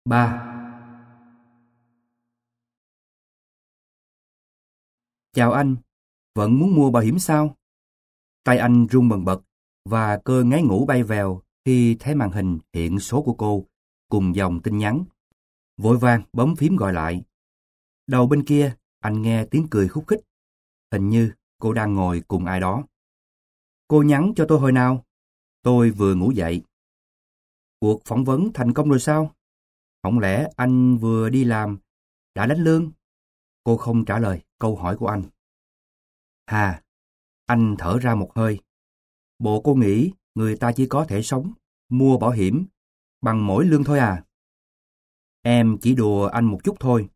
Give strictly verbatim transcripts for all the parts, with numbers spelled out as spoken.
Ba. Chào anh, vẫn muốn mua bảo hiểm sao? Tay anh run bần bật và cơn ngáy ngủ bay vèo khi thấy màn hình hiện số của cô cùng dòng tin nhắn. Vội vàng bấm phím gọi lại. Đầu bên kia, anh nghe tiếng cười khúc khích. Hình như cô đang ngồi cùng ai đó. Cô nhắn cho tôi hồi nào? Tôi vừa ngủ dậy. Cuộc phỏng vấn thành công rồi sao? Không lẽ anh vừa đi làm, đã lãnh lương? Cô không trả lời câu hỏi của anh. Hà, anh thở ra một hơi. Bộ cô nghĩ người ta chỉ có thể sống, mua bảo hiểm bằng mỗi lương thôi à? Em chỉ đùa anh một chút thôi.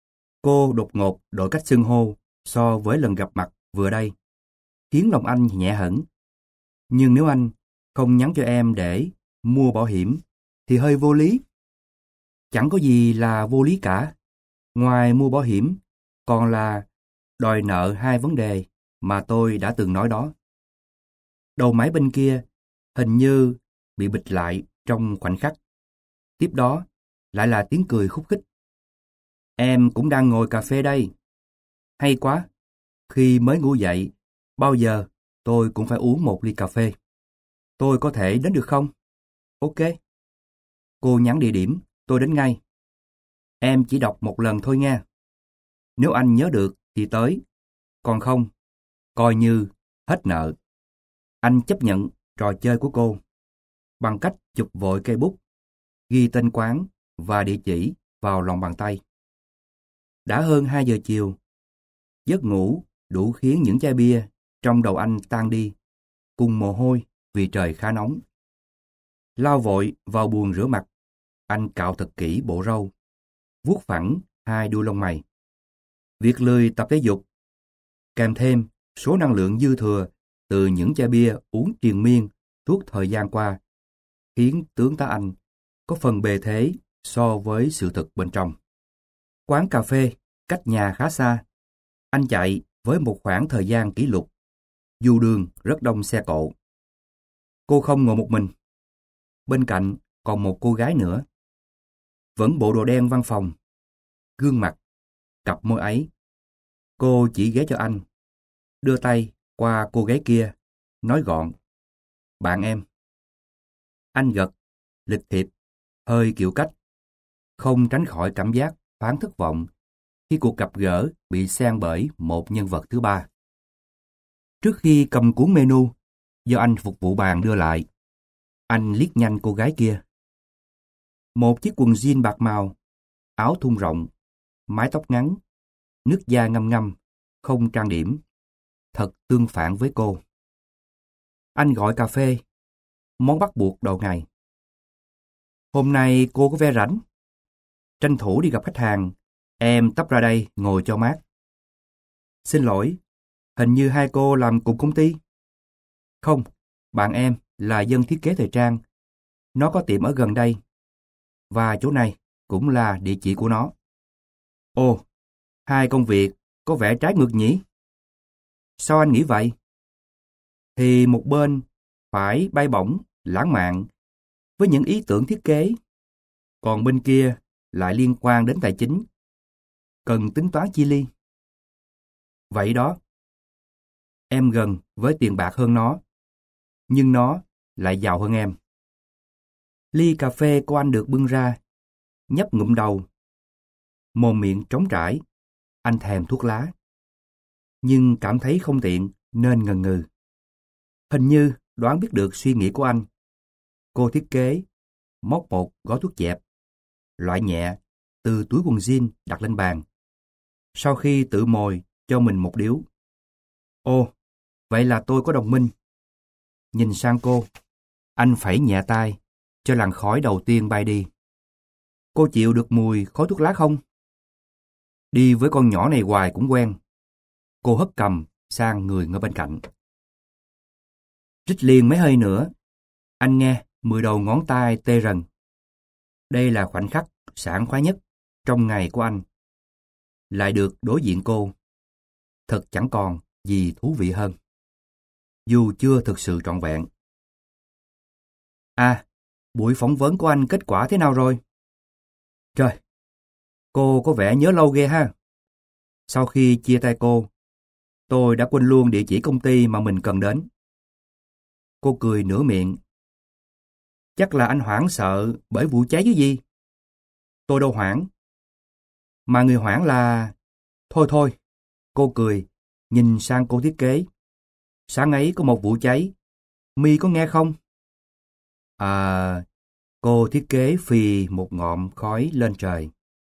Cô đột ngột đổi cách xưng hô so với lần gặp mặt vừa đây, khiến lòng anh nhẹ hẳn. Nhưng nếu anh không nhắn cho em để mua bảo hiểm thì hơi vô lý. Chẳng có gì là vô lý cả. Ngoài mua bảo hiểm, còn là đòi nợ hai vấn đề mà tôi đã từng nói đó. Đầu máy bên kia hình như bị bịt lại trong khoảnh khắc. Tiếp đó lại là tiếng cười khúc khích. Em cũng đang ngồi cà phê đây. Hay quá. Khi mới ngủ dậy, bao giờ tôi cũng phải uống một ly cà phê. Tôi có thể đến được không? Ok. Cô nhắn địa điểm, tôi đến ngay. Em chỉ đọc một lần thôi nha. Nếu anh nhớ được thì tới. Còn không, coi như hết nợ. Anh chấp nhận trò chơi của cô bằng cách chụp vội cây bút, ghi tên quán và địa chỉ vào lòng bàn tay. Đã hơn hai giờ chiều. Giấc ngủ đủ khiến những chai bia trong đầu anh tan đi, cùng mồ hôi vì trời khá nóng. Lao vội vào bồn rửa mặt, anh cạo thật kỹ bộ râu, vuốt phẳng hai đuôi lông mày. Việc lười tập thể dục, kèm thêm số năng lượng dư thừa từ những chai bia uống triền miên suốt thời gian qua, khiến tướng tá anh có phần bề thế so với sự thực bên trong. Quán cà phê cách nhà khá xa. Anh chạy với một khoảng thời gian kỷ lục, dù đường rất đông xe cộ. Cô không ngồi một mình. Bên cạnh còn một cô gái nữa. Vẫn bộ đồ đen văn phòng. Gương mặt, cặp môi ấy. Cô chỉ ghé cho anh, đưa tay qua cô gái kia, nói gọn. Bạn em. Anh gật, lịch thiệp, hơi kiểu cách. Không tránh khỏi cảm giác thoáng thất vọng khi cuộc gặp gỡ bị xen bởi một nhân vật thứ ba. Trước khi cầm cuốn menu do anh phục vụ bàn đưa lại, anh liếc nhanh cô gái kia. Một chiếc quần jean bạc màu, áo thun rộng, mái tóc ngắn, nước da ngăm ngăm, không trang điểm. Thật tương phản với cô. Anh gọi cà phê, món bắt buộc đầu ngày. Hôm nay cô có vẻ rảnh. Tranh thủ đi gặp khách hàng, em tấp ra đây ngồi cho mát. Xin lỗi, hình như hai cô làm cùng công ty. Không, bạn em là dân thiết kế thời trang. Nó có tiệm ở gần đây. Và chỗ này cũng là địa chỉ của nó. Ồ, hai công việc có vẻ trái ngược nhỉ? Sao anh nghĩ vậy? Thì một bên phải bay bổng, lãng mạn với những ý tưởng thiết kế. Còn bên kia lại liên quan đến tài chính. Cần tính toán chi ly. Vậy đó. Em gần với tiền bạc hơn nó. Nhưng nó lại giàu hơn em. Ly cà phê của anh được bưng ra. Nhấp ngụm đầu. Mồm miệng trống trải. Anh thèm thuốc lá. Nhưng cảm thấy không tiện nên ngần ngừ. Hình như đoán biết được suy nghĩ của anh. Cô thiết kế móc một gói thuốc dẹp, loại nhẹ, từ túi quần jean đặt lên bàn. Sau khi tự mồi cho mình một điếu. Ồ, vậy là tôi có đồng minh. Nhìn sang cô, anh phẩy nhẹ tay cho làn khói đầu tiên bay đi. Cô chịu được mùi khói thuốc lá không? Đi với con nhỏ này hoài cũng quen. Cô hất cằm sang người ở bên cạnh. Rít liền mấy hơi nữa. Anh nghe mười đầu ngón tay tê rần. Đây là khoảnh khắc sảng khoái nhất trong ngày của anh. Lại được đối diện cô. Thật chẳng còn gì thú vị hơn. Dù chưa thực sự trọn vẹn. À, buổi phỏng vấn của anh kết quả thế nào rồi? Trời, cô có vẻ nhớ lâu ghê ha. Sau khi chia tay cô, tôi đã quên luôn địa chỉ công ty mà mình cần đến. Cô cười nửa miệng. Chắc là anh hoảng sợ bởi vụ cháy chứ gì. Tôi đâu hoảng. Mà người hoảng là... Thôi thôi, cô cười, nhìn sang cô thiết kế. Sáng ấy có một vụ cháy, My có nghe không? À, cô thiết kế phì một ngụm khói lên trời.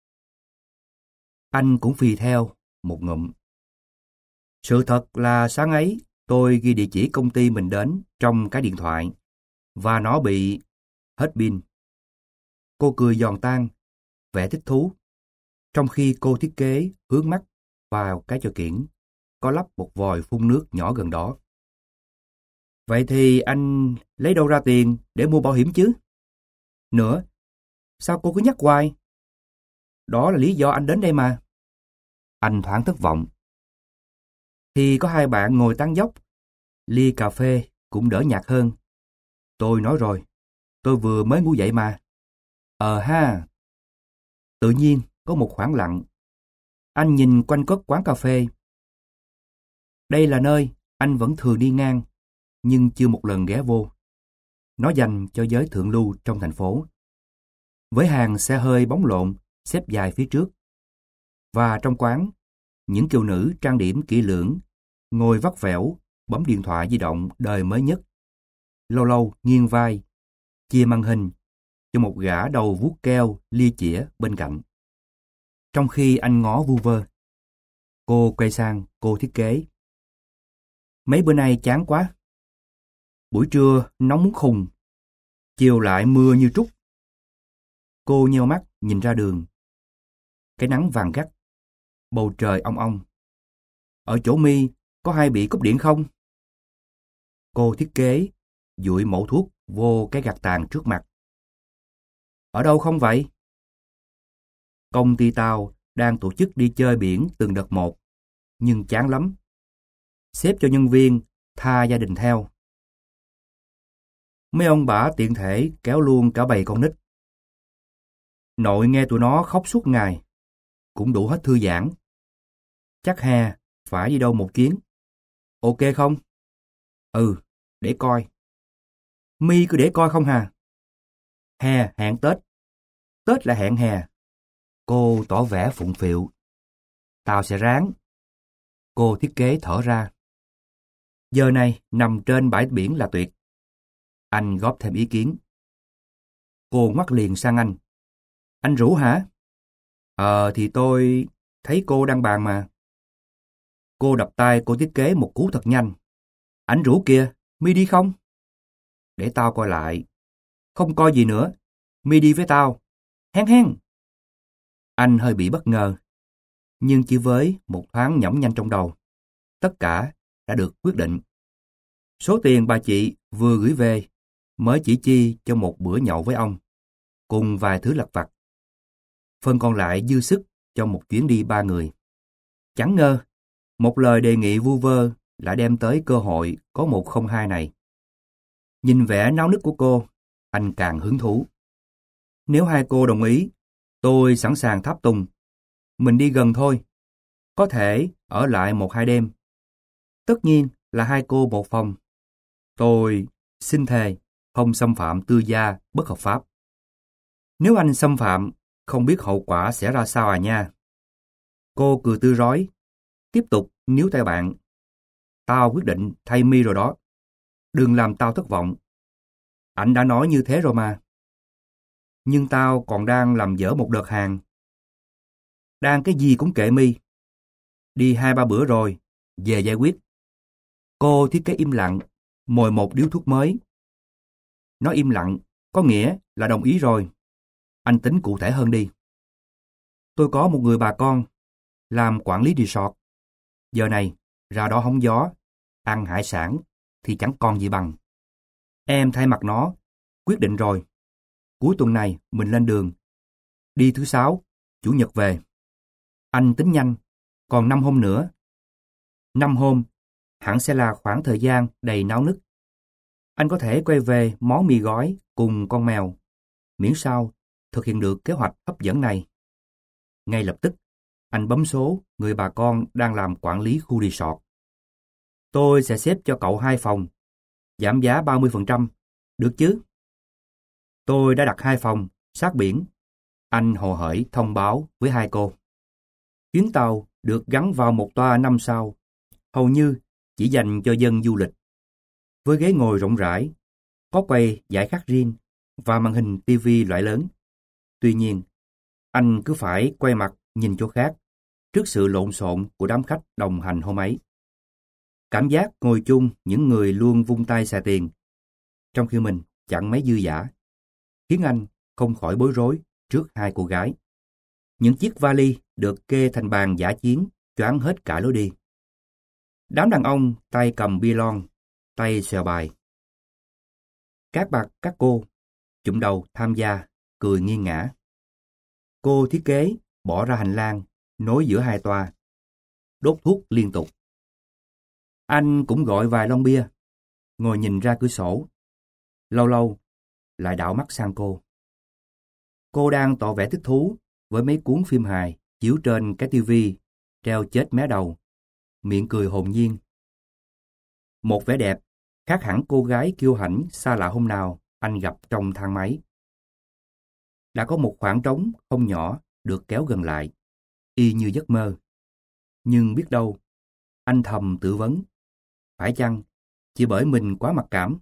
Anh cũng phì theo một ngụm. Sự thật là sáng ấy tôi ghi địa chỉ công ty mình đến trong cái điện thoại và nó bị hết pin. Cô cười giòn tan, vẻ thích thú, trong khi cô thiết kế hướng mắt vào cái cho kiển có lắp một vòi phun nước nhỏ gần đó. Vậy thì anh lấy đâu ra tiền để mua bảo hiểm chứ? Nữa, sao cô cứ nhắc hoài? Đó là lý do anh đến đây mà. Anh thoáng thất vọng. Thì có hai bạn ngồi tán dóc, ly cà phê cũng đỡ nhạt hơn. Tôi nói rồi, tôi vừa mới ngủ dậy mà. Ờ ha. Tự nhiên có một khoảng lặng. Anh nhìn quanh quất quán cà phê. Đây là nơi anh vẫn thường đi ngang, nhưng chưa một lần ghé vô. Nó dành cho giới thượng lưu trong thành phố. Với hàng xe hơi bóng lộn xếp dài phía trước. Và trong quán, những kiều nữ trang điểm kỹ lưỡng, ngồi vắt vẻo, bấm điện thoại di động đời mới nhất. Lâu lâu nghiêng vai, chia màn hình cho một gã đầu vuốt keo lia chĩa bên cạnh. Trong khi anh ngó vu vơ, cô quay sang cô thiết kế. Mấy bữa nay chán quá. Buổi trưa nóng muốn khùng, chiều lại mưa như trút. Cô nheo mắt nhìn ra đường. Cái nắng vàng gắt, bầu trời ong ong. Ở chỗ My có hay bị cúp điện không? Cô thiết kế dụi mẩu thuốc vô cái gạt tàn trước mặt. Ở đâu không vậy? Công ty tao đang tổ chức đi chơi biển từng đợt một, nhưng chán lắm. Xếp cho nhân viên tha gia đình theo. Mấy ông bả tiện thể kéo luôn cả bầy con nít. Nội nghe tụi nó khóc suốt ngày, cũng đủ hết thư giãn. Chắc hè phải đi đâu một chuyến. Ok không? Ừ, để coi. My cứ để coi không hà? Hè hẹn Tết. Tết là hẹn hè. Cô tỏ vẻ phụng phịu. Tao sẽ ráng. Cô thiết kế thở ra. Giờ này nằm trên bãi biển là tuyệt. Anh góp thêm ý kiến. Cô ngoắt liền sang anh. Anh rủ hả? Ờ thì tôi thấy cô đang bàn mà. Cô đập tay cô thiết kế một cú thật nhanh. Anh rủ kìa, My đi không? Để tao coi lại. Không coi gì nữa. My đi với tao. Hén hén. Anh hơi bị bất ngờ. Nhưng chỉ với một thoáng nhõng nhanh trong đầu. Tất cả đã được quyết định. Số tiền bà chị vừa gửi về mới chỉ chi cho một bữa nhậu với ông, cùng vài thứ lặt vặt. Phần còn lại dư sức cho một chuyến đi ba người. Chẳng ngờ, một lời đề nghị vu vơ lại đem tới cơ hội có một không hai này. Nhìn vẻ náo nức của cô, anh càng hứng thú. Nếu hai cô đồng ý, tôi sẵn sàng tháp tùng. Mình đi gần thôi. Có thể ở lại một hai đêm. Tất nhiên là hai cô một phòng. Tôi xin thề không xâm phạm tư gia bất hợp pháp. Nếu anh xâm phạm, không biết hậu quả sẽ ra sao à nha. Cô cười tươi rói, tiếp tục níu tay bạn. Tao quyết định thay My rồi đó. Đừng làm tao thất vọng. Anh đã nói như thế rồi mà. Nhưng tao còn đang làm dở một đợt hàng. Đang cái gì cũng kệ My. Đi hai ba bữa rồi, về giải quyết. Cô thiết kế im lặng, mồi một điếu thuốc mới. Nói im lặng, có nghĩa là đồng ý rồi. Anh tính cụ thể hơn đi. Tôi có một người bà con, làm quản lý resort. Giờ này, ra đó hóng gió, ăn hải sản, thì chẳng còn gì bằng. Em thay mặt nó, quyết định rồi. Cuối tuần này mình lên đường. Đi thứ sáu, chủ nhật về. Anh tính nhanh, còn năm hôm nữa. Năm hôm, hẳn sẽ là khoảng thời gian đầy náo nức. Anh có thể quay về món mì gói cùng con mèo, miễn sao thực hiện được kế hoạch hấp dẫn này. Ngay lập tức, anh bấm số người bà con đang làm quản lý khu resort. Tôi sẽ xếp cho cậu hai phòng, giảm giá ba mươi phần trăm, được chứ? Tôi đã đặt hai phòng, sát biển. Anh hồ hởi thông báo với hai cô. Chuyến tàu được gắn vào một toa năm sao, hầu như chỉ dành cho dân du lịch. Với ghế ngồi rộng rãi, có quầy giải khát riêng và màn hình ti vi loại lớn. Tuy nhiên, anh cứ phải quay mặt nhìn chỗ khác trước sự lộn xộn của đám khách đồng hành hôm ấy. Cảm giác ngồi chung những người luôn vung tay xài tiền, trong khi mình chẳng mấy dư dả, khiến anh không khỏi bối rối trước hai cô gái. Những chiếc vali được kê thành bàn dã chiến choáng hết cả lối đi. Đám đàn ông tay cầm bia lon, tay xòe bài. Các bà các cô chụm đầu tham gia, cười nghiêng ngã. Cô thiết kế bỏ ra hành lang nối giữa hai toa, đốt thuốc liên tục. Anh cũng gọi vài lon bia, ngồi nhìn ra cửa sổ. Lâu lâu lại đảo mắt sang cô. Cô đang tỏ vẻ thích thú với mấy cuốn phim hài chiếu trên cái tivi treo chết mé đầu, miệng cười hồn nhiên. Một vẻ đẹp khác hẳn cô gái kiêu hãnh xa lạ hôm nào anh gặp trong thang máy. Đã có một khoảng trống không nhỏ được kéo gần lại, y như giấc mơ. Nhưng biết đâu, anh thầm tự vấn, phải chăng chỉ bởi mình quá mặc cảm?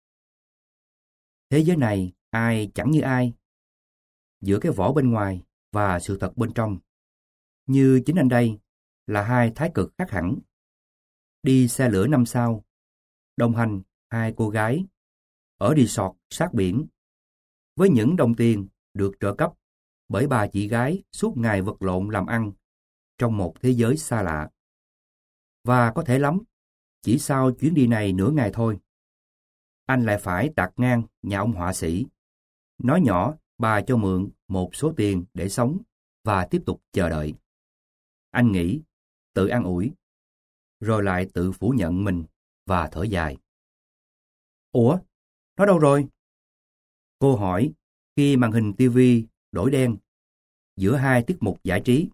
Thế giới này ai chẳng như ai, giữa cái vỏ bên ngoài và sự thật bên trong. Như chính anh đây là hai thái cực khác hẳn. Đi xe lửa năm sao, đồng hành hai cô gái, ở resort sát biển, với những đồng tiền được trợ cấp bởi bà chị gái suốt ngày vật lộn làm ăn trong một thế giới xa lạ. Và có thể lắm, chỉ sau chuyến đi này nửa ngày thôi, anh lại phải tạt ngang nhà ông họa sĩ, nói nhỏ bà cho mượn một số tiền để sống và tiếp tục chờ đợi. Anh nghĩ, tự an ủi, rồi lại tự phủ nhận mình và thở dài. Ủa, nó đâu rồi? Cô hỏi khi màn hình ti vi đổi đen giữa hai tiết mục giải trí.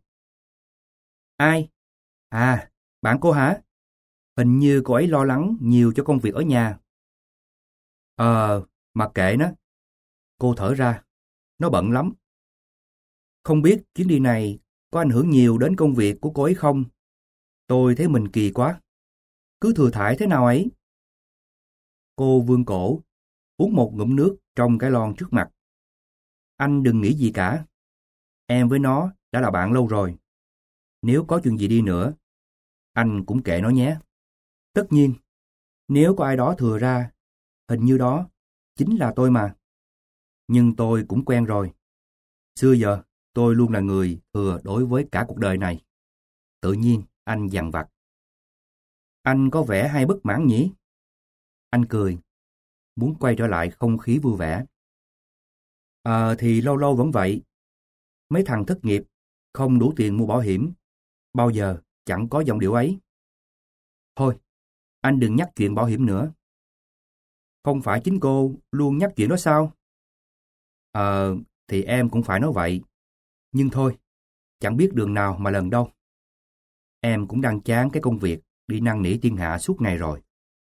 Ai? À, bạn cô hả? Hình như cô ấy lo lắng nhiều cho công việc ở nhà. Ờ, mà kệ nó. Cô thở ra, nó bận lắm. Không biết chuyến đi này có ảnh hưởng nhiều đến công việc của cô ấy không? Tôi thấy mình kỳ quá. Cứ thừa thãi thế nào ấy. Cô vươn cổ, uống một ngụm nước trong cái lon trước mặt. Anh đừng nghĩ gì cả. Em với nó đã là bạn lâu rồi. Nếu có chuyện gì đi nữa, anh cũng kệ nó nhé. Tất nhiên, nếu có ai đó thừa ra, hình như đó chính là tôi mà. Nhưng tôi cũng quen rồi. Xưa giờ, tôi luôn là người thừa đối với cả cuộc đời này. Tự nhiên, anh dằn vặt. Anh có vẻ hay bất mãn nhỉ? Anh cười, muốn quay trở lại không khí vui vẻ. Ờ thì lâu lâu vẫn vậy. Mấy thằng thất nghiệp, không đủ tiền mua bảo hiểm, bao giờ chẳng có giọng điệu ấy. Thôi, anh đừng nhắc chuyện bảo hiểm nữa. Không phải chính cô luôn nhắc chuyện đó sao? Ờ, thì em cũng phải nói vậy. Nhưng thôi, chẳng biết đường nào mà lần đâu. Em cũng đang chán cái công việc đi năn nỉ thiên hạ suốt ngày rồi.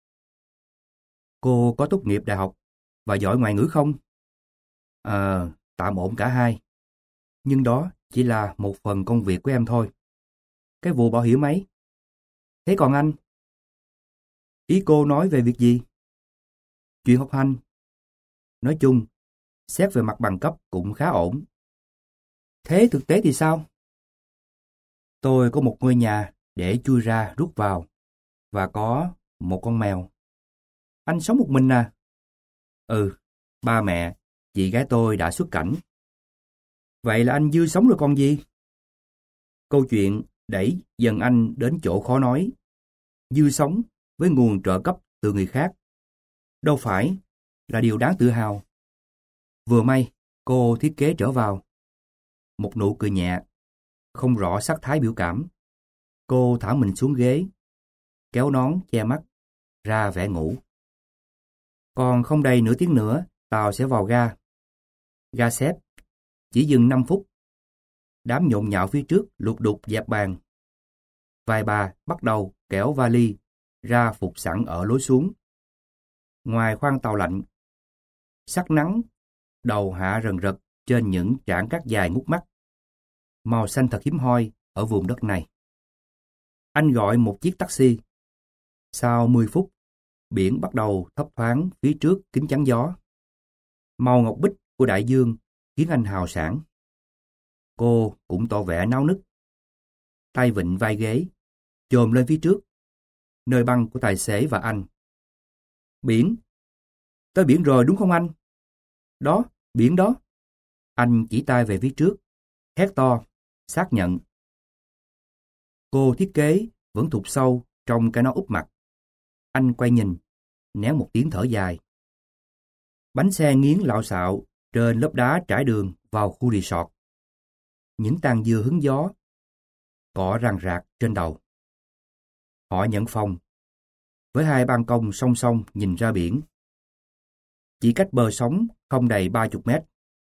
Cô có tốt nghiệp đại học và giỏi ngoại ngữ không? Ờ, tạm ổn cả hai. Nhưng đó chỉ là một phần công việc của em thôi. Cái vụ bảo hiểm ấy. Thế còn anh? Ý cô nói về việc gì? Chuyện học hành. Nói chung, xét về mặt bằng cấp cũng khá ổn. Thế thực tế thì sao? Tôi có một ngôi nhà để chui ra rút vào và có một con mèo. Anh sống một mình à? Ừ, ba mẹ, chị gái tôi đã xuất cảnh. Vậy là anh dư sống rồi còn gì? Câu chuyện đẩy dần anh đến chỗ khó nói. Dư sống với nguồn trợ cấp từ người khác. Đâu phải là điều đáng tự hào. Vừa may, cô thiết kế trở vào. Một nụ cười nhẹ, không rõ sắc thái biểu cảm. Cô thả mình xuống ghế, kéo nón che mắt, ra vẻ ngủ. Còn không đầy nửa tiếng nữa, tàu sẽ vào ga. Ga xếp. chỉ dừng năm phút. Đám nhộn nhạo phía trước lục đục dẹp bàn. Vài bà bắt đầu kéo vali ra phục sẵn ở lối xuống. Ngoài khoang tàu lạnh, sắc nắng đầu hạ rần rật trên những trảng cát dài ngút mắt. Màu xanh thật hiếm hoi ở vùng đất này. Anh gọi một chiếc taxi. Sau mười phút, biển bắt đầu thấp thoáng phía trước kính chắn gió. Màu ngọc bích của đại dương khiến anh hào sảng. Cô cũng tỏ vẻ náo nức. Tay vịn vai ghế, chồm lên phía trước, nơi băng của tài xế và anh. Biển. Tới biển rồi đúng không anh? Đó, biển đó. Anh chỉ tay về phía trước, hét to, xác nhận. Cô thiết kế vẫn thụt sâu trong cái nón úp mặt. Anh quay nhìn, nén một tiếng thở dài. Bánh xe nghiến lạo xạo trên lớp đá trải đường vào khu resort. Những tàn dừa hứng gió cọ ràng rạc trên đầu. Họ nhận phòng với hai ban công song song nhìn ra biển. Chỉ cách bờ sóng không đầy ba chục mét.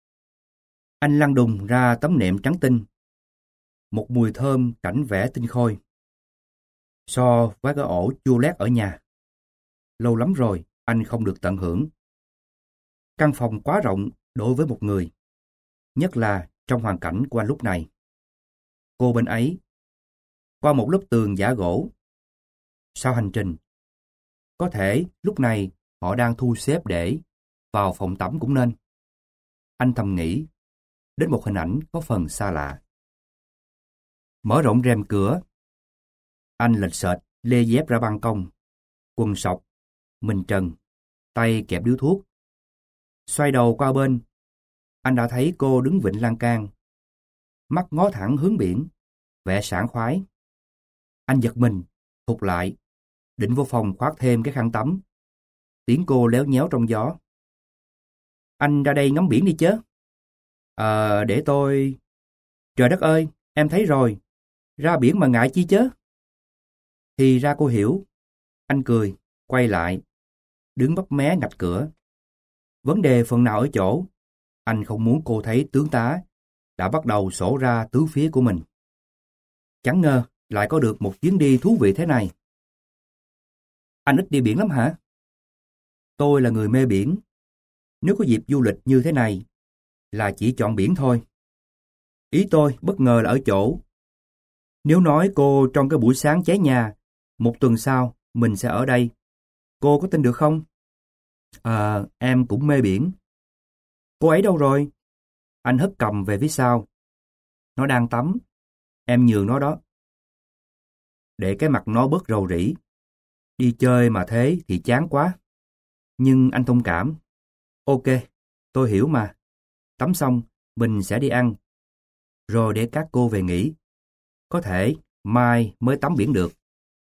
Anh lăn đùng ra tấm nệm trắng tinh. Một mùi thơm cảnh vẽ tinh khôi. So với cái ổ chua lét ở nhà. Lâu lắm rồi anh không được tận hưởng. Căn phòng quá rộng đối với một người. Nhất là trong hoàn cảnh của anh lúc này. Cô bên ấy, qua một lớp tường giả gỗ. Sau hành trình, có thể lúc này họ đang thu xếp để vào phòng tắm cũng nên. Anh thầm nghĩ đến một hình ảnh có phần xa lạ. Mở rộng rèm cửa. Anh lệch sệt lê dép ra ban công. Quần sọc, mình trần, tay kẹp điếu thuốc. Xoay đầu qua bên, anh đã thấy cô đứng vịn lan can. Mắt ngó thẳng hướng biển, vẻ sảng khoái. Anh giật mình, thụt lại, định vô phòng khoác thêm cái khăn tắm. Tiếng cô léo nhéo trong gió. Anh ra đây ngắm biển đi chứ. Ờ, để tôi... Trời đất ơi, em thấy rồi. Ra biển mà ngại chi chứ. Thì ra cô hiểu. Anh cười, quay lại, đứng bấp mé ngạch cửa. Vấn đề phần nào ở chỗ, anh không muốn cô thấy tướng tá đã bắt đầu sổ ra tứ phía của mình. Chẳng ngờ lại có được một chuyến đi thú vị thế này. Anh ít đi biển lắm hả? Tôi là người mê biển. Nếu có dịp du lịch như thế này, là chỉ chọn biển thôi. Ý tôi bất ngờ là ở chỗ. Nếu nói cô trong cái buổi sáng cháy nhà, một tuần sau mình sẽ ở đây, cô có tin được không? À, em cũng mê biển. Cô ấy đâu rồi? Anh hất cầm về phía sau. Nó đang tắm. Em nhường nó đó. Để cái mặt nó bớt rầu rĩ. Đi chơi mà thế thì chán quá. Nhưng anh thông cảm. Ok, tôi hiểu mà. Tắm xong, mình sẽ đi ăn. Rồi để các cô về nghỉ. Có thể mai mới tắm biển được.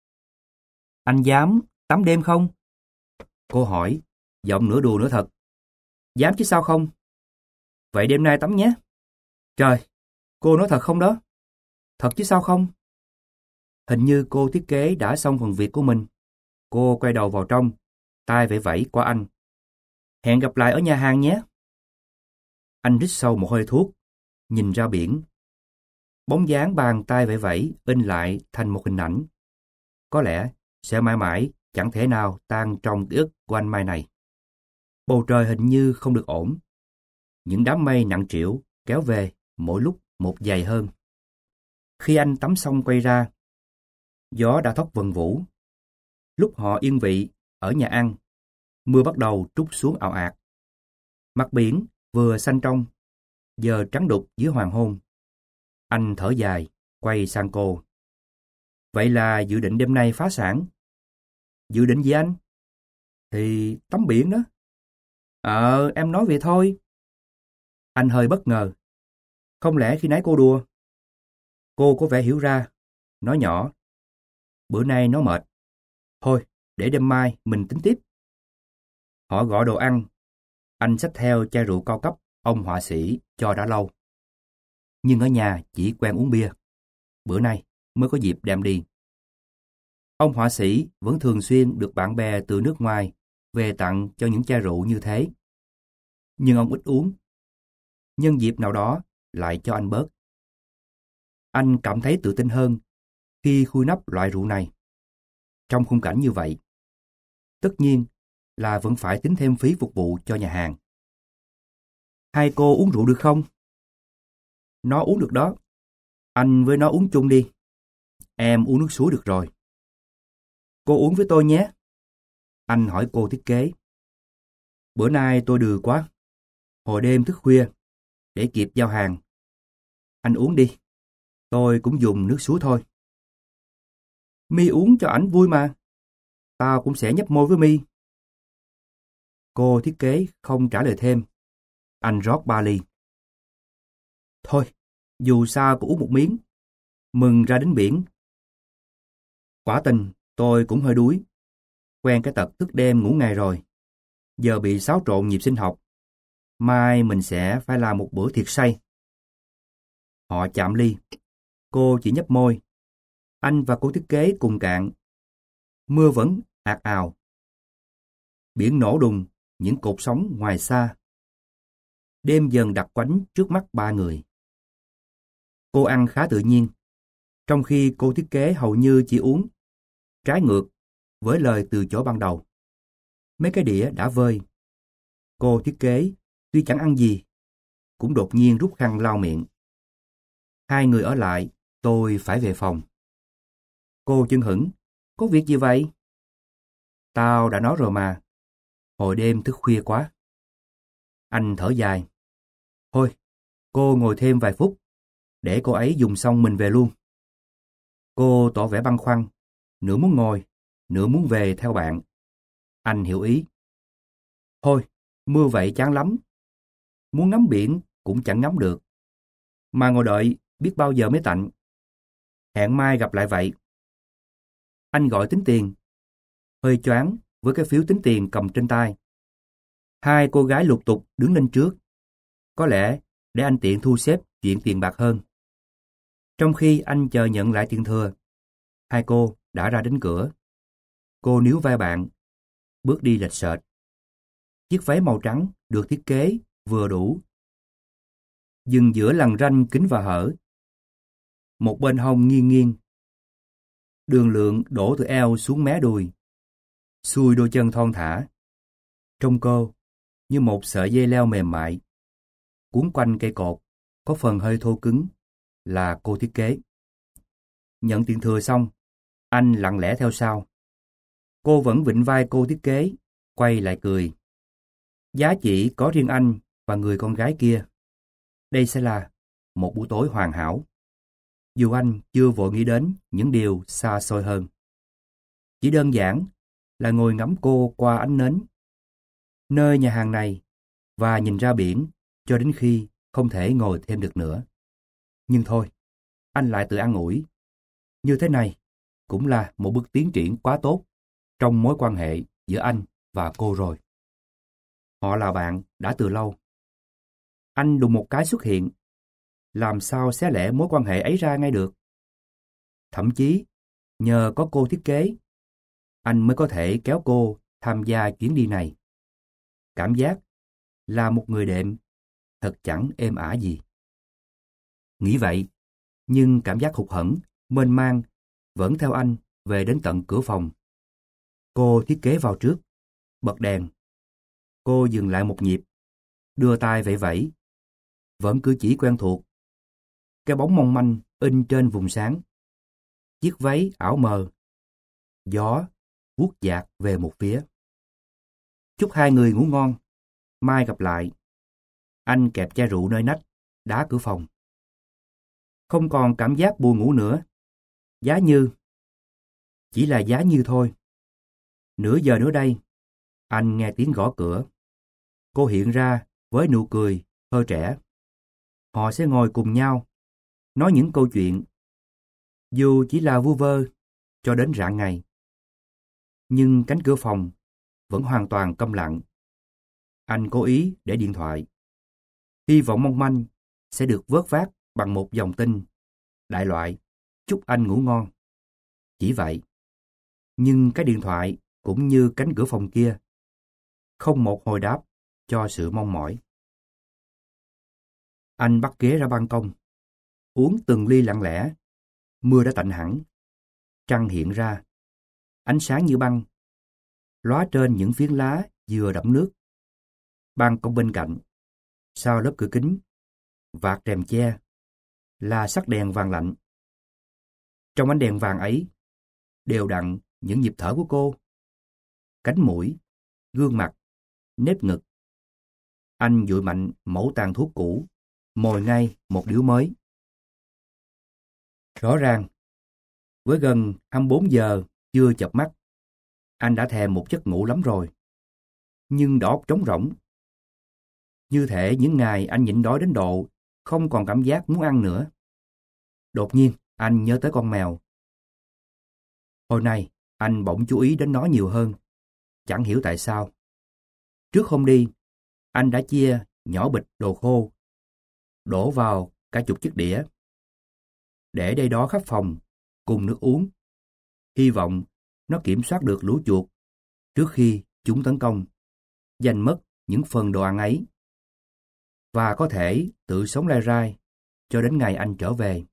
Anh dám tắm đêm không? Cô hỏi, giọng nửa đùa nửa thật. Dám chứ sao không? Vậy đêm nay tắm nhé. Trời, cô nói thật không đó? Thật chứ sao không? Hình như cô thiết kế đã xong phần việc của mình. Cô quay đầu vào trong, tay vẫy vẫy qua anh. Hẹn gặp lại ở nhà hàng nhé. Anh rít sâu một hơi thuốc, nhìn ra biển. Bóng dáng bàn tay vẫy vẫy in lại thành một hình ảnh. Có lẽ sẽ mãi mãi chẳng thể nào tan trong ký ức của anh mai này. Bầu trời hình như không được ổn. Những đám mây nặng trĩu kéo về mỗi lúc một dày hơn. Khi anh tắm xong quay ra, gió đã thốc vần vũ. Lúc họ yên vị ở nhà ăn, mưa bắt đầu trút xuống ào ạt. Mặt biển vừa xanh trong, giờ trắng đục dưới hoàng hôn. Anh thở dài, quay sang cô. Vậy là dự định đêm nay phá sản. Dự định gì anh? Thì tắm biển đó. Ờ, em nói vậy thôi. Anh hơi bất ngờ. Không lẽ khi nãy cô đùa? Cô có vẻ hiểu ra, nói nhỏ. Bữa nay nó mệt. Thôi, để đêm mai mình tính tiếp. Họ gọi đồ ăn. Anh xách theo chai rượu cao cấp ông họa sĩ cho đã lâu. Nhưng ở nhà chỉ quen uống bia. Bữa nay mới có dịp đem đi. Ông họa sĩ vẫn thường xuyên được bạn bè từ nước ngoài về tặng cho những chai rượu như thế. Nhưng ông ít uống. Nhân dịp nào đó, lại cho anh bớt. Anh cảm thấy tự tin hơn khi khui nắp loại rượu này. Trong khung cảnh như vậy, tất nhiên là vẫn phải tính thêm phí phục vụ cho nhà hàng. Hai cô uống rượu được không? Nó uống được đó. Anh với nó uống chung đi. Em uống nước suối được rồi. Cô uống với tôi nhé. Anh hỏi cô thiết kế. Bữa nay tôi đừ quá. Hồi đêm thức khuya, để kịp giao hàng. Anh uống đi. Tôi cũng dùng nước suối thôi. My uống cho ảnh vui mà. Tao cũng sẽ nhấp môi với My. Cô thiết kế không trả lời thêm. Anh rót ba ly. Thôi, dù sao cũng uống một miếng. Mừng ra đến biển. Quả tình, tôi cũng hơi đuối. Quen cái tật thức đêm ngủ ngày rồi. Giờ bị xáo trộn nhịp sinh học. Mai mình sẽ phải làm một bữa thiệt say. Họ chạm ly. Cô chỉ nhấp môi. Anh và cô thiết kế cùng cạn. Mưa vẫn ạt ào. Biển nổ đùng, những cột sóng ngoài xa. Đêm dần đặc quánh trước mắt ba người. Cô ăn khá tự nhiên, trong khi cô thiết kế hầu như chỉ uống. Trái ngược với lời từ chối ban đầu. Mấy cái đĩa đã vơi. Cô thiết kế, tuy chẳng ăn gì, cũng đột nhiên rút khăn lau miệng. Hai người ở lại, tôi phải về phòng. Cô chưng hửng, có việc gì vậy? Tao đã nói rồi mà, hồi đêm thức khuya quá. Anh thở dài. Thôi, cô ngồi thêm vài phút, để cô ấy dùng xong mình về luôn. Cô tỏ vẻ băn khoăn, nửa muốn ngồi, nửa muốn về theo bạn. Anh hiểu ý. Thôi, mưa vậy chán lắm. Muốn ngắm biển cũng chẳng ngắm được. Mà ngồi đợi biết bao giờ mới tạnh. Hẹn mai gặp lại vậy. Anh gọi tính tiền. Hơi choáng với cái phiếu tính tiền cầm trên tay. Hai cô gái lục tục đứng lên trước. Có lẽ để anh tiện thu xếp chuyện tiền bạc hơn. Trong khi anh chờ nhận lại tiền thừa, hai cô đã ra đến cửa. Cô níu vai bạn, bước đi lệch sệt. Chiếc váy màu trắng được thiết kế vừa đủ. Dừng giữa lằn ranh kín và hở. Một bên hông nghiêng nghiêng. Đường lượng đổ từ eo xuống mé đùi. Xuôi đôi chân thon thả. Trông cô như một sợi dây leo mềm mại. Cuốn quanh cây cột, có phần hơi thô cứng, là cô thiết kế. Nhận tiền thừa xong, anh lặng lẽ theo sau. Cô vẫn vịn vai cô thiết kế, quay lại cười. Giá trị có riêng anh và người con gái kia. Đây sẽ là một buổi tối hoàn hảo. Dù anh chưa vội nghĩ đến những điều xa xôi hơn. Chỉ đơn giản là ngồi ngắm cô qua ánh nến. Nơi nhà hàng này và nhìn ra biển cho đến khi không thể ngồi thêm được nữa. Nhưng thôi, anh lại tự an ủi. Như thế này cũng là một bước tiến triển quá tốt trong mối quan hệ giữa anh và cô rồi. Họ là bạn đã từ lâu. Anh đùng một cái xuất hiện. Làm sao xé lẻ mối quan hệ ấy ra ngay được? Thậm chí, nhờ có cô thiết kế, anh mới có thể kéo cô tham gia chuyến đi này. Cảm giác là một người đệm thật chẳng êm ả gì. Nghĩ vậy, nhưng cảm giác hụt hẫng, mênh mang vẫn theo anh về đến tận cửa phòng. Cô thiết kế vào trước, bật đèn. Cô dừng lại một nhịp, đưa tay vẫy vẫy. Vẫn cử chỉ quen thuộc. Cái bóng mong manh in trên vùng sáng. Chiếc váy ảo mờ. Gió vuốt dạt về một phía. Chúc hai người ngủ ngon. Mai gặp lại. Anh kẹp chai rượu nơi nách, đá cửa phòng. Không còn cảm giác buồn ngủ nữa. Giá như. Chỉ là giá như thôi. Nửa giờ nữa đây, anh nghe tiếng gõ cửa. Cô hiện ra với nụ cười hơi trẻ. Họ sẽ ngồi cùng nhau, nói những câu chuyện. Dù chỉ là vu vơ, cho đến rạng ngày. Nhưng cánh cửa phòng vẫn hoàn toàn câm lặng. Anh cố ý để điện thoại. Hy vọng mong manh sẽ được vớt vát bằng một dòng tin. Đại loại, chúc anh ngủ ngon. Chỉ vậy. Nhưng cái điện thoại cũng như cánh cửa phòng kia. Không một hồi đáp cho sự mong mỏi. Anh bắt ghế ra ban công, uống từng ly lặng lẽ. Mưa đã tạnh hẳn. Trăng hiện ra, ánh sáng như băng, lóa trên những phiến lá vừa đẫm nước. Ban công bên cạnh, sau lớp cửa kính, vạt rèm che, là sắc đèn vàng lạnh. Trong ánh đèn vàng ấy, đều đặn những nhịp thở của cô. Cánh mũi, gương mặt, nếp ngực. Anh dụi mạnh mẩu tàn thuốc cũ, mồi ngay một điếu mới. Rõ ràng, với gần hai mươi bốn giờ chưa chợp mắt, anh đã thèm một giấc ngủ lắm rồi. Nhưng đầu óc trống rỗng. Như thể những ngày anh nhịn đói đến độ không còn cảm giác muốn ăn nữa. Đột nhiên, anh nhớ tới con mèo. Hồi nay, anh bỗng chú ý đến nó nhiều hơn. Chẳng hiểu tại sao. Trước hôm đi, anh đã chia nhỏ bịch đồ khô, đổ vào cả chục chiếc đĩa, để đây đó khắp phòng, cùng nước uống. Hy vọng nó kiểm soát được lũ chuột trước khi chúng tấn công, giành mất những phần đồ ăn ấy, và có thể tự sống lai rai cho đến ngày anh trở về.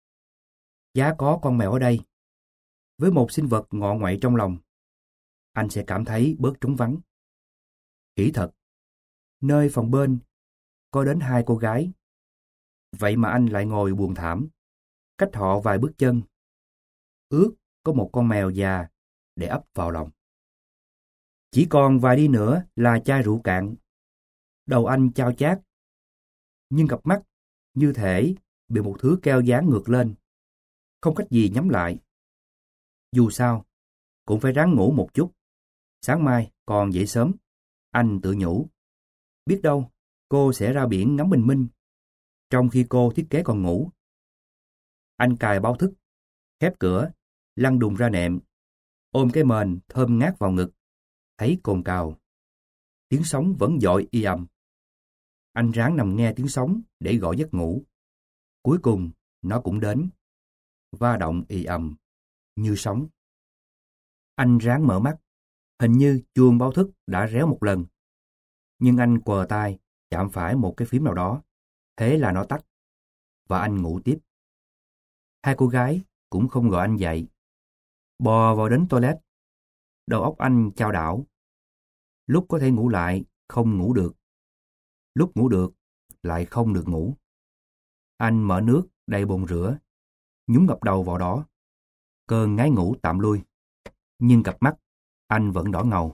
Giá có con mèo ở đây, với một sinh vật ngọ nguậy trong lòng, anh sẽ cảm thấy bớt trống vắng. Khỉ thật, nơi phòng bên có đến hai cô gái. Vậy mà anh lại ngồi buồn thảm, cách họ vài bước chân. Ước có một con mèo già để ấp vào lòng. Chỉ còn vài đi nữa là chai rượu cạn. Đầu anh chao chát, nhưng cặp mắt như thể bị một thứ keo dán ngược lên, không cách gì nhắm lại. Dù sao, cũng phải ráng ngủ một chút. Sáng mai còn dậy sớm, anh tự nhủ. Biết đâu, cô sẽ ra biển ngắm bình minh, trong khi cô thiết kế còn ngủ. Anh cài báo thức, khép cửa, lăn đùng ra nệm, ôm cái mền thơm ngát vào ngực, thấy cồn cào. Tiếng sóng vẫn dội y ầm. Anh ráng nằm nghe tiếng sóng để gọi giấc ngủ. Cuối cùng, nó cũng đến, va động y ầm, như sóng. Anh ráng mở mắt, hình như chuông báo thức đã réo một lần. Nhưng anh quờ tay, chạm phải một cái phím nào đó, thế là nó tắt, và anh ngủ tiếp. Hai cô gái cũng không gọi anh dậy. Bò vào đến toilet. Đầu óc anh chao đảo. Lúc có thể ngủ lại, không ngủ được. Lúc ngủ được, lại không được ngủ. Anh mở nước đầy bồn rửa, nhúng ngập đầu vào đó. Cơn ngái ngủ tạm lui. Nhưng cặp mắt, anh vẫn đỏ ngầu.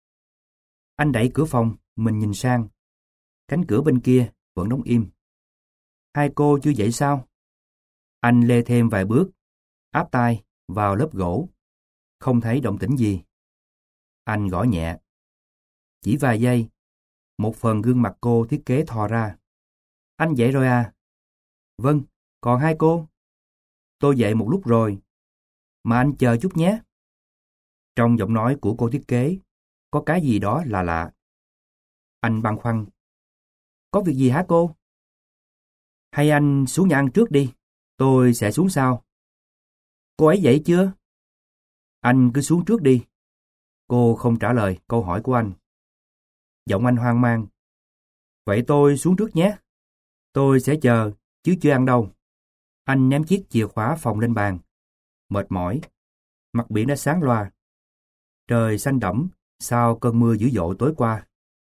Anh đẩy cửa phòng, mình nhìn sang. Cánh cửa bên kia vẫn đóng im. Hai cô chưa dậy sao? Anh lê thêm vài bước, áp tai vào lớp gỗ. Không thấy động tĩnh gì. Anh gõ nhẹ. Chỉ vài giây, một phần gương mặt cô thiết kế thò ra. Anh dậy rồi à? Vâng, còn hai cô? Tôi dậy một lúc rồi. Mà anh chờ chút nhé. Trong giọng nói của cô thiết kế, có cái gì đó lạ lạ. Anh băn khoăn. Có việc gì hả cô? Hay anh xuống nhà ăn trước đi, tôi sẽ xuống sau. Cô ấy dậy chưa? Anh cứ xuống trước đi. Cô không trả lời câu hỏi của anh. Giọng anh hoang mang. Vậy tôi xuống trước nhé. Tôi sẽ chờ, chứ chưa ăn đâu. Anh ném chiếc chìa khóa phòng lên bàn. Mệt mỏi. Mặt biển đã sáng loa. Trời xanh đẫm sau cơn mưa dữ dội tối qua.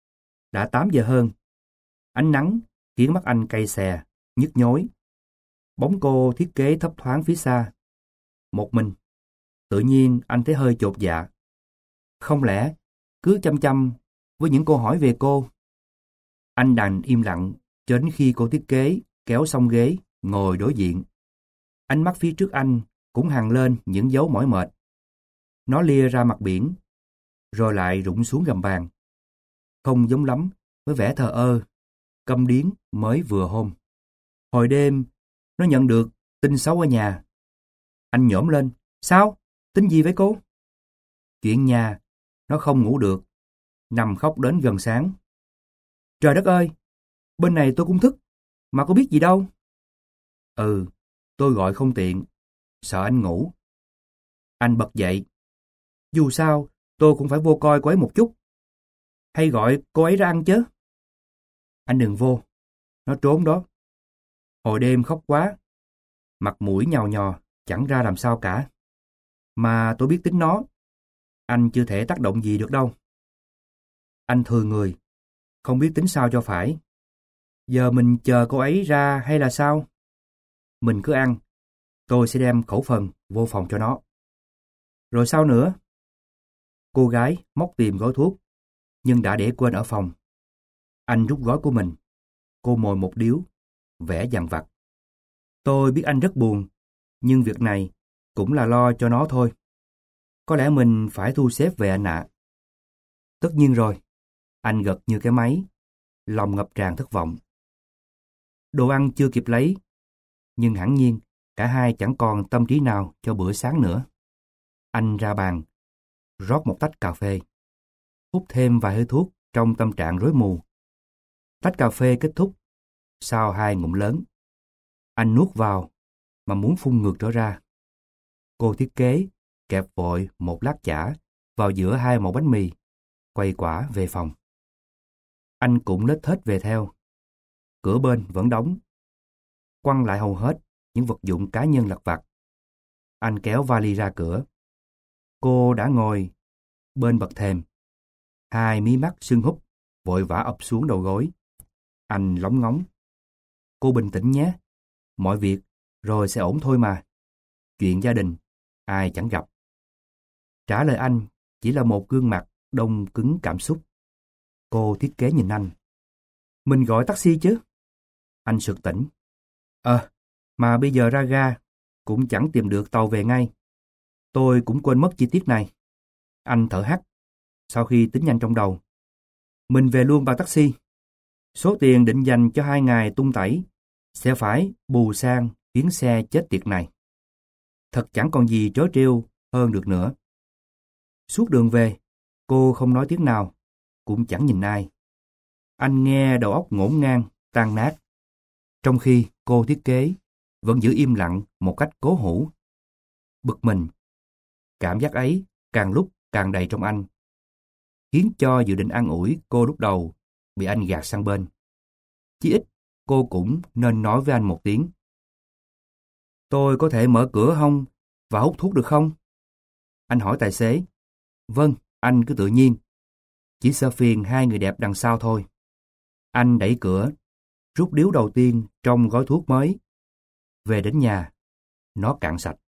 Đã tám giờ hơn. Ánh nắng khiến mắt anh cay xè, nhức nhối. Bóng cô thiết kế thấp thoáng phía xa. Một mình. Tự nhiên anh thấy hơi chột dạ. Không lẽ cứ chăm chăm với những câu hỏi về cô? Anh đành im lặng cho đến khi cô thiết kế kéo xong ghế, ngồi đối diện. Ánh mắt phía trước anh cũng hằn lên những dấu mỏi mệt. Nó lia ra mặt biển, rồi lại rụng xuống gầm bàn. Không giống lắm với vẻ thờ ơ, câm điếc mới vừa hôm. Hồi đêm, nó nhận được tin xấu ở nhà. Anh nhổm lên. Sao? Tin gì với cô? Chuyện nhà, nó không ngủ được, nằm khóc đến gần sáng. Trời đất ơi, bên này tôi cũng thức, mà có biết gì đâu. Ừ, tôi gọi không tiện, sợ anh ngủ. Anh bật dậy. Dù sao, tôi cũng phải vô coi cô ấy một chút. Hay gọi cô ấy ra ăn chứ. Anh đừng vô, nó trốn đó, Hồi đêm khóc quá, mặt mũi nhào nhò, chẳng ra làm sao cả. Mà tôi biết tính nó, anh chưa thể tác động gì được đâu. Anh thừa người, không biết tính sao cho phải. Giờ mình chờ cô ấy ra hay là sao? Mình cứ ăn, tôi sẽ đem khẩu phần vô phòng cho nó. Rồi sao nữa? Cô gái móc tìm gói thuốc, nhưng đã để quên ở phòng. Anh rút gói của mình. Cô mồi một điếu, vẻ dằn vặt. Tôi biết anh rất buồn, nhưng việc này cũng là lo cho nó thôi. Có lẽ mình phải thu xếp về anh ạ. Tất nhiên rồi. Anh gật như cái máy, lòng ngập tràn thất vọng. Đồ ăn chưa kịp lấy, nhưng hẳn nhiên cả hai chẳng còn tâm trí nào cho bữa sáng nữa. Anh ra bàn, rót một tách cà phê, hút thêm vài hơi thuốc trong tâm trạng rối mù. Tách cà phê kết thúc, sau hai ngụm lớn. Anh nuốt vào, mà muốn phun ngược trở ra. Cô thiết kế kẹp vội một lát chả vào giữa hai mẩu bánh mì, quay quả về phòng. Anh cũng lết thết về theo. Cửa bên vẫn đóng. Quăng lại hầu hết những vật dụng cá nhân lặt vặt. Anh kéo vali ra cửa. Cô đã ngồi bên bậc thềm. Hai mí mắt sưng húp vội vã ập xuống đầu gối. Anh lóng ngóng. Cô bình tĩnh nhé. Mọi việc rồi sẽ ổn thôi mà. Chuyện gia đình, ai chẳng gặp. Trả lời anh chỉ là một gương mặt đông cứng cảm xúc. Cô thiết kế nhìn anh. Mình gọi taxi chứ? Anh sực tỉnh. Ờ, mà bây giờ ra ga cũng chẳng tìm được tàu về ngay. Tôi cũng quên mất chi tiết này. Anh thở hắt sau khi tính nhanh trong đầu. Mình về luôn bằng taxi. Số tiền định dành cho hai ngày tung tẩy sẽ phải bù sang chuyến xe chết tiệt này. Thật chẳng còn gì trớ trêu hơn được nữa. Suốt đường về, cô không nói tiếng nào, cũng chẳng nhìn ai. Anh nghe đầu óc ngổn ngang, tan nát. Trong khi cô thiết kế vẫn giữ im lặng một cách cố hữu. Bực mình. Cảm giác ấy càng lúc càng đầy trong anh, khiến cho dự định an ủi cô lúc đầu bị anh gạt sang bên. Chí ít cô cũng nên nói với anh một tiếng. Tôi có thể mở cửa hông và hút thuốc được không? Anh hỏi tài xế. Vâng, anh cứ tự nhiên. Chỉ sợ phiền hai người đẹp đằng sau thôi. Anh đẩy cửa, rút điếu đầu tiên trong gói thuốc mới. Về đến nhà, nó cạn sạch.